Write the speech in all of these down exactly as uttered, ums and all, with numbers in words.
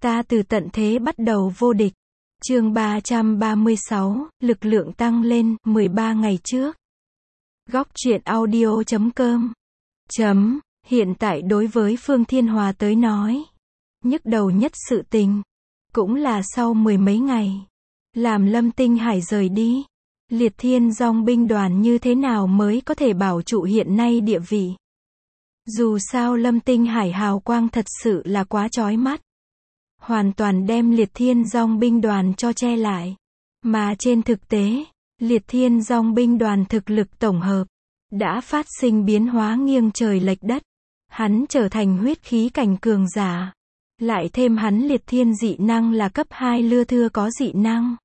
Ta từ tận thế bắt đầu vô địch. Chương ba trăm ba mươi sáu, lực lượng tăng lên, mười ba ngày trước. Góc truyện audio chấm com. Chấm, hiện tại đối với Phương Thiên Hòa tới nói, nhức đầu nhất sự tình, cũng là sau mười mấy ngày, làm Lâm Tinh Hải rời đi, Liệt Thiên Dòng binh đoàn như thế nào mới có thể bảo trụ hiện nay địa vị. Dù sao Lâm Tinh Hải hào quang thật sự là quá chói mắt, hoàn toàn đem Liệt Thiên Dòng binh đoàn cho che lại. Mà trên thực tế, Liệt Thiên Dòng binh đoàn thực lực tổng hợp đã phát sinh biến hóa nghiêng trời lệch đất. Hắn trở thành huyết khí cảnh cường giả, lại thêm hắn Liệt Thiên dị năng là cấp hai lưa thưa có dị năng.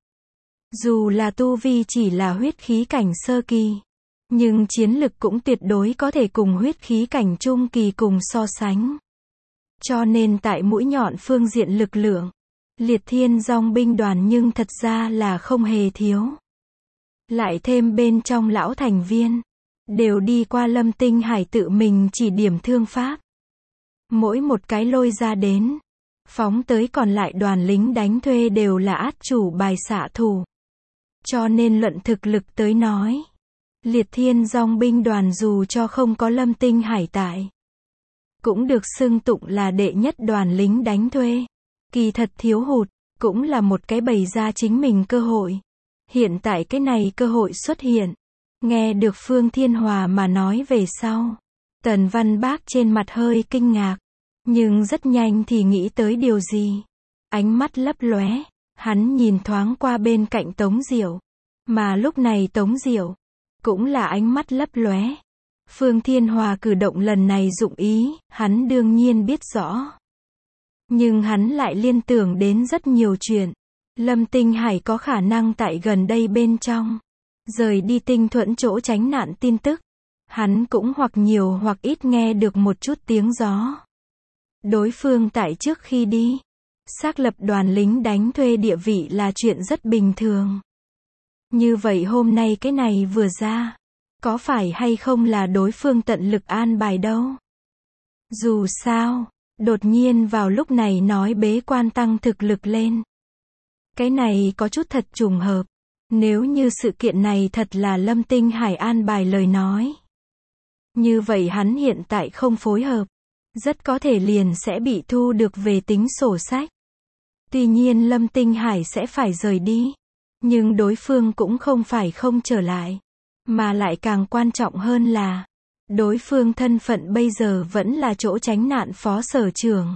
Dù là tu vi chỉ là huyết khí cảnh sơ kỳ, nhưng chiến lực cũng tuyệt đối có thể cùng huyết khí cảnh trung kỳ cùng so sánh. Cho nên tại mũi nhọn phương diện lực lượng, Liệt Thiên Dòng binh đoàn nhưng thật ra là không hề thiếu. Lại thêm bên trong lão thành viên, đều đi qua Lâm Tinh Hải tự mình chỉ điểm thương pháp. Mỗi một cái lôi ra đến, phóng tới còn lại đoàn lính đánh thuê đều là át chủ bài xạ thủ. Cho nên luận thực lực tới nói, Liệt Thiên Dòng binh đoàn dù cho không có Lâm Tinh Hải tại, cũng được xưng tụng là đệ nhất đoàn lính đánh thuê. Kỳ thật thiếu hụt, cũng là một cái bày ra chính mình cơ hội. Hiện tại cái này cơ hội xuất hiện. Nghe được Phương Thiên Hòa mà nói về sau, Tần Văn Bác trên mặt hơi kinh ngạc, nhưng rất nhanh thì nghĩ tới điều gì. Ánh mắt lấp lóe, hắn nhìn thoáng qua bên cạnh Tống Diệu, mà lúc này Tống Diệu cũng là ánh mắt lấp lóe. Phương Thiên Hòa cử động lần này dụng ý, hắn đương nhiên biết rõ. Nhưng hắn lại liên tưởng đến rất nhiều chuyện. Lâm Tinh Hải có khả năng tại gần đây bên trong rời đi Tinh Thuẫn chỗ tránh nạn tin tức. Hắn cũng hoặc nhiều hoặc ít nghe được một chút tiếng gió. Đối phương tại trước khi đi, xác lập đoàn lính đánh thuê địa vị là chuyện rất bình thường. Như vậy hôm nay cái này vừa ra, có phải hay không là đối phương tận lực an bài đâu? Dù sao, đột nhiên vào lúc này nói bế quan tăng thực lực lên. Cái này có chút thật trùng hợp. Nếu như sự kiện này thật là Lâm Tinh Hải an bài lời nói, như vậy hắn hiện tại không phối hợp, rất có thể liền sẽ bị thu được về tính sổ sách. Tuy nhiên Lâm Tinh Hải sẽ phải rời đi, nhưng đối phương cũng không phải không trở lại, mà lại càng quan trọng hơn là, đối phương thân phận bây giờ vẫn là chỗ tránh nạn phó sở trưởng.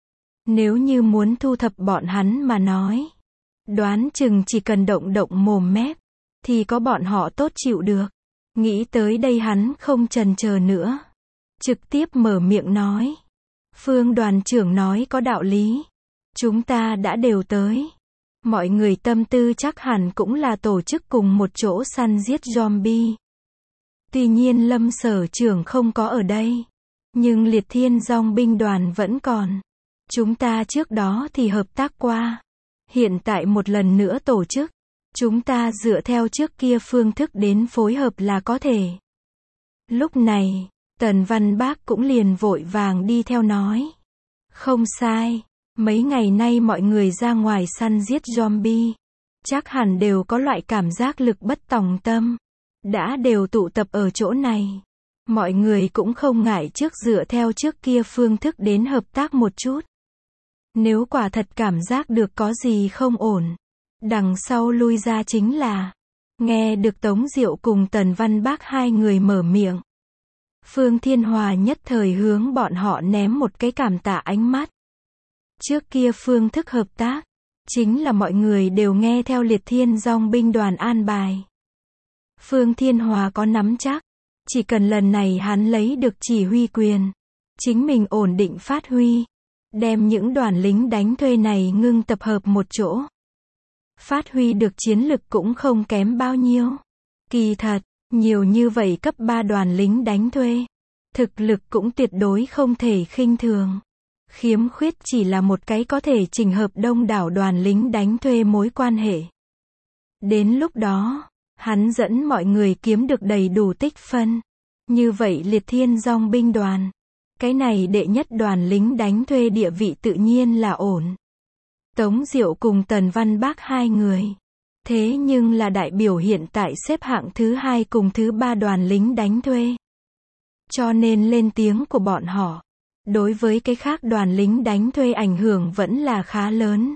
Nếu như muốn thu thập bọn hắn mà nói, đoán chừng chỉ cần động động mồm mép, thì có bọn họ tốt chịu được. Nghĩ tới đây hắn không chần chờ nữa, trực tiếp mở miệng nói. Phương đoàn trưởng nói có đạo lý. Chúng ta đã đều tới. Mọi người tâm tư chắc hẳn cũng là tổ chức cùng một chỗ săn giết zombie. Tuy nhiên Lâm sở trưởng không có ở đây, nhưng Liệt Thiên Dòng binh đoàn vẫn còn. Chúng ta trước đó thì hợp tác qua, hiện tại một lần nữa tổ chức, chúng ta dựa theo trước kia phương thức đến phối hợp là có thể. Lúc này, Tần Văn Bác cũng liền vội vàng đi theo nói. Không sai, mấy ngày nay mọi người ra ngoài săn giết zombie, chắc hẳn đều có loại cảm giác lực bất tòng tâm, đã đều tụ tập ở chỗ này. Mọi người cũng không ngại trước dựa theo trước kia phương thức đến hợp tác một chút. Nếu quả thật cảm giác được có gì không ổn, đằng sau lui ra chính là. Nghe được Tống Diệu cùng Tần Văn Bác hai người mở miệng, Phương Thiên Hòa nhất thời hướng bọn họ ném một cái cảm tạ ánh mắt. Trước kia phương thức hợp tác, chính là mọi người đều nghe theo Liệt Thiên Dòng binh đoàn an bài. Phương Thiên Hòa có nắm chắc, chỉ cần lần này hắn lấy được chỉ huy quyền, chính mình ổn định phát huy, đem những đoàn lính đánh thuê này ngưng tập hợp một chỗ. Phát huy được chiến lực cũng không kém bao nhiêu. Kỳ thật, nhiều như vậy cấp ba đoàn lính đánh thuê, thực lực cũng tuyệt đối không thể khinh thường. Khiếm khuyết chỉ là một cái có thể chỉnh hợp đông đảo đoàn lính đánh thuê mối quan hệ. Đến lúc đó, hắn dẫn mọi người kiếm được đầy đủ tích phân. Như vậy Liệt Thiên Dòng binh đoàn, cái này đệ nhất đoàn lính đánh thuê địa vị tự nhiên là ổn. Tống Diệu cùng Tần Văn Bác hai người. Thế nhưng là đại biểu hiện tại xếp hạng thứ hai cùng thứ ba đoàn lính đánh thuê. Cho nên lên tiếng của bọn họ, đối với cái khác đoàn lính đánh thuê ảnh hưởng vẫn là khá lớn.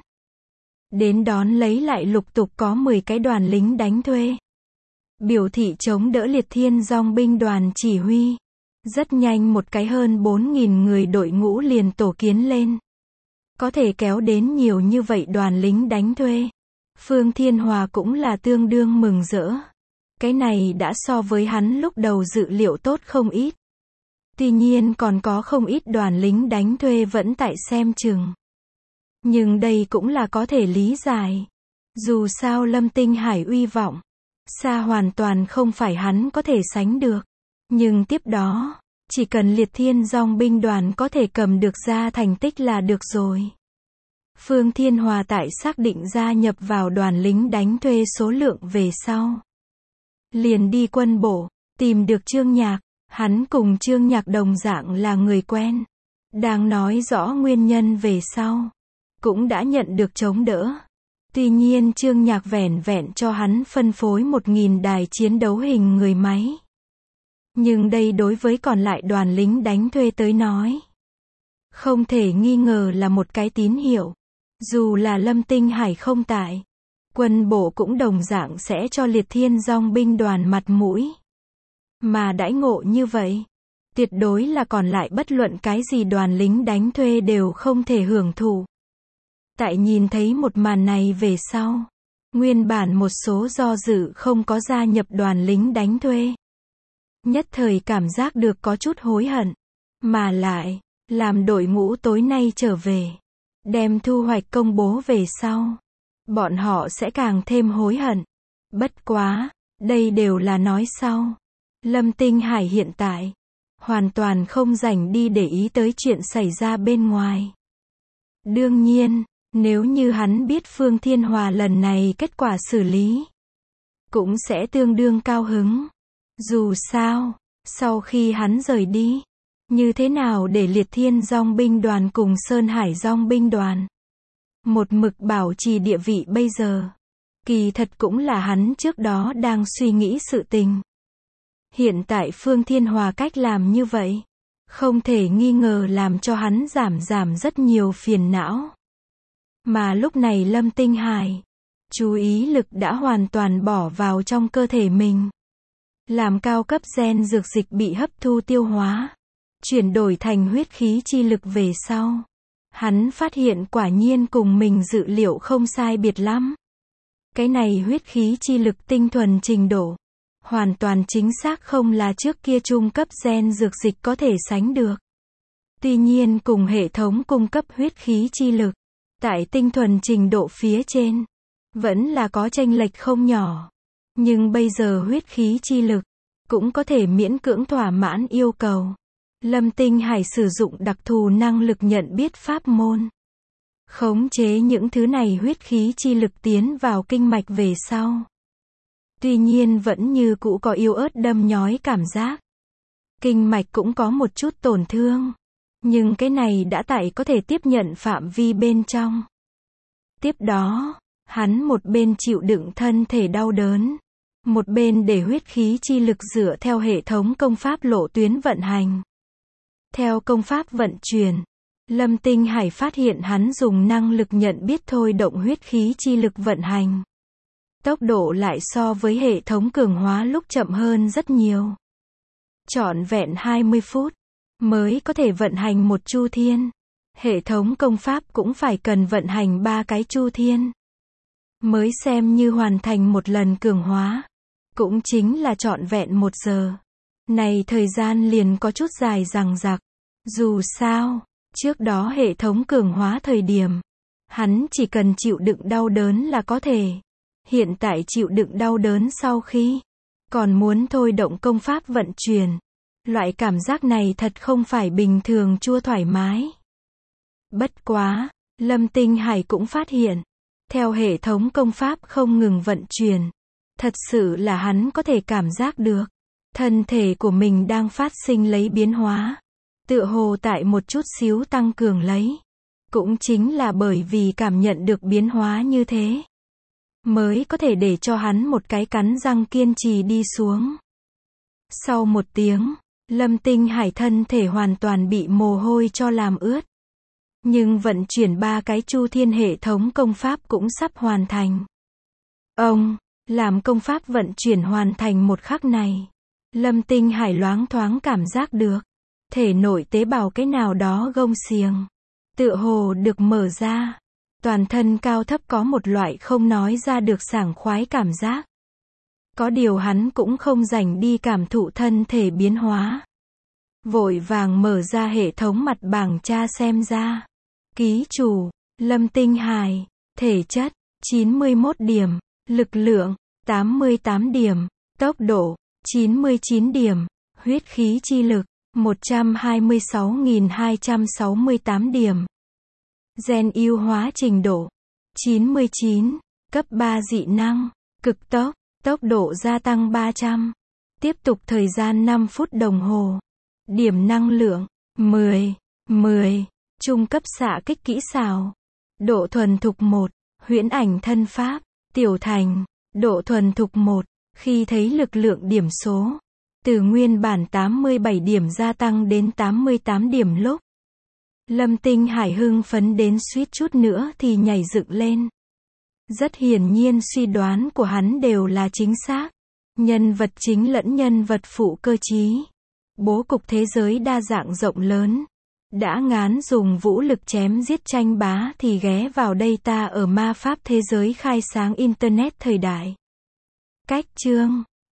Đến đón lấy lại lục tục có mười cái đoàn lính đánh thuê. Biểu thị chống đỡ Liệt Thiên Dòng binh đoàn chỉ huy. Rất nhanh một cái hơn bốn nghìn người đội ngũ liền tổ kiến lên. Có thể kéo đến nhiều như vậy đoàn lính đánh thuê. Phương Thiên Hòa cũng là tương đương mừng rỡ. Cái này đã so với hắn lúc đầu dự liệu tốt không ít. Tuy nhiên còn có không ít đoàn lính đánh thuê vẫn tại xem chừng. Nhưng đây cũng là có thể lý giải. Dù sao Lâm Tinh Hải uy vọng, xa hoàn toàn không phải hắn có thể sánh được. Nhưng tiếp đó, chỉ cần Liệt Thiên Dòng binh đoàn có thể cầm được ra thành tích là được rồi. Phương Thiên Hòa tại xác định gia nhập vào đoàn lính đánh thuê số lượng về sau. Liền đi quân bộ, tìm được Trương Nhạc, hắn cùng Trương Nhạc đồng dạng là người quen. Đang nói rõ nguyên nhân về sau, cũng đã nhận được chống đỡ. Tuy nhiên Trương Nhạc vẻn vẹn cho hắn phân phối một nghìn đài chiến đấu hình người máy. Nhưng đây đối với còn lại đoàn lính đánh thuê tới nói, không thể nghi ngờ là một cái tín hiệu. Dù là Lâm Tinh Hải không tại, quân bộ cũng đồng dạng sẽ cho Liệt Thiên Dòng binh đoàn mặt mũi. Mà đãi ngộ như vậy, tuyệt đối là còn lại bất luận cái gì đoàn lính đánh thuê đều không thể hưởng thụ. Tại nhìn thấy một màn này về sau, nguyên bản một số do dự không có gia nhập đoàn lính đánh thuê. Nhất thời cảm giác được có chút hối hận. Mà lại, làm đội ngũ tối nay trở về, đem thu hoạch công bố về sau, bọn họ sẽ càng thêm hối hận. Bất quá, đây đều là nói sau. Lâm Tinh Hải hiện tại, hoàn toàn không rảnh đi để ý tới chuyện xảy ra bên ngoài. Đương nhiên, nếu như hắn biết Phương Thiên Hòa lần này kết quả xử lý, cũng sẽ tương đương cao hứng. Dù sao, sau khi hắn rời đi, như thế nào để Liệt Thiên Dòng binh đoàn cùng Sơn Hải Dòng binh đoàn một mực bảo trì địa vị bây giờ, kỳ thật cũng là hắn trước đó đang suy nghĩ sự tình. Hiện tại Phương Thiên Hòa cách làm như vậy, không thể nghi ngờ làm cho hắn giảm giảm rất nhiều phiền não. Mà lúc này Lâm Tinh Hải, chú ý lực đã hoàn toàn bỏ vào trong cơ thể mình. Làm cao cấp gen dược dịch bị hấp thu tiêu hóa, chuyển đổi thành huyết khí chi lực về sau. Hắn phát hiện quả nhiên cùng mình dự liệu không sai biệt lắm. Cái này huyết khí chi lực tinh thuần trình độ, hoàn toàn chính xác không là trước kia trung cấp gen dược dịch có thể sánh được. Tuy nhiên cùng hệ thống cung cấp huyết khí chi lực, tại tinh thuần trình độ phía trên, vẫn là có chênh lệch không nhỏ. Nhưng bây giờ huyết khí chi lực, cũng có thể miễn cưỡng thỏa mãn yêu cầu. Lâm Tinh Hải sử dụng đặc thù năng lực nhận biết pháp môn. Khống chế những thứ này huyết khí chi lực tiến vào kinh mạch về sau. Tuy nhiên vẫn như cũ có yếu ớt đâm nhói cảm giác. Kinh mạch cũng có một chút tổn thương. Nhưng cái này đã tại có thể tiếp nhận phạm vi bên trong. Tiếp đó, hắn một bên chịu đựng thân thể đau đớn, một bên để huyết khí chi lực dựa theo hệ thống công pháp lộ tuyến vận hành. Theo công pháp vận chuyển, Lâm Tinh Hải phát hiện hắn dùng năng lực nhận biết thôi động huyết khí chi lực vận hành. Tốc độ lại so với hệ thống cường hóa lúc chậm hơn rất nhiều. Trọn vẹn hai mươi phút, mới có thể vận hành một chu thiên. Hệ thống công pháp cũng phải cần vận hành ba cái chu thiên, mới xem như hoàn thành một lần cường hóa. Cũng chính là trọn vẹn một giờ. Này thời gian liền có chút dài dằng dặc. Dù sao, trước đó hệ thống cường hóa thời điểm, hắn chỉ cần chịu đựng đau đớn là có thể. Hiện tại chịu đựng đau đớn sau khi, còn muốn thôi động công pháp vận chuyển. Loại cảm giác này thật không phải bình thường chua thoải mái. Bất quá, Lâm Tinh Hải cũng phát hiện, theo hệ thống công pháp không ngừng vận chuyển, thật sự là hắn có thể cảm giác được, thân thể của mình đang phát sinh lấy biến hóa, tựa hồ tại một chút xíu tăng cường lấy. Cũng chính là bởi vì cảm nhận được biến hóa như thế, mới có thể để cho hắn một cái cắn răng kiên trì đi xuống. Sau một tiếng, Lâm Tinh Hải thân thể hoàn toàn bị mồ hôi cho làm ướt. Nhưng vận chuyển ba cái chu thiên hệ thống công pháp cũng sắp hoàn thành. Ông, làm công pháp vận chuyển hoàn thành một khắc này, Lâm Tinh Hải loáng thoáng cảm giác được, thể nội tế bào cái nào đó gông xiềng, tựa hồ được mở ra. Toàn thân cao thấp có một loại không nói ra được sảng khoái cảm giác. Có điều hắn cũng không rảnh đi cảm thụ thân thể biến hóa. Vội vàng mở ra hệ thống mặt bảng tra xem ra. Ký chủ, Lâm Tinh Hải, thể chất, chín mươi mốt điểm, lực lượng, tám mươi tám điểm, tốc độ, chín mươi chín điểm, huyết khí chi lực, một trăm hai mươi sáu nghìn hai trăm sáu mươi tám điểm. Gen ưu hóa trình độ, chín mươi chín, cấp ba dị năng, cực tốc, tốc độ gia tăng ba trăm. Tiếp tục thời gian năm phút đồng hồ. Điểm năng lượng, mười, mười, trung cấp xạ kích kỹ xảo. Độ thuần thục một, huyễn ảnh thân pháp, tiểu thành, độ thuần thục một, khi thấy lực lượng điểm số, từ nguyên bản tám mươi bảy điểm gia tăng đến tám mươi tám điểm lúc. Lâm Tinh Hải hưng phấn đến suýt chút nữa thì nhảy dựng lên. Rất hiển nhiên suy đoán của hắn đều là chính xác. Nhân vật chính lẫn nhân vật phụ cơ trí. Bố cục thế giới đa dạng rộng lớn. Đã ngán dùng vũ lực chém giết tranh bá thì ghé vào đây ta ở ma pháp thế giới khai sáng Internet thời đại. Cách chương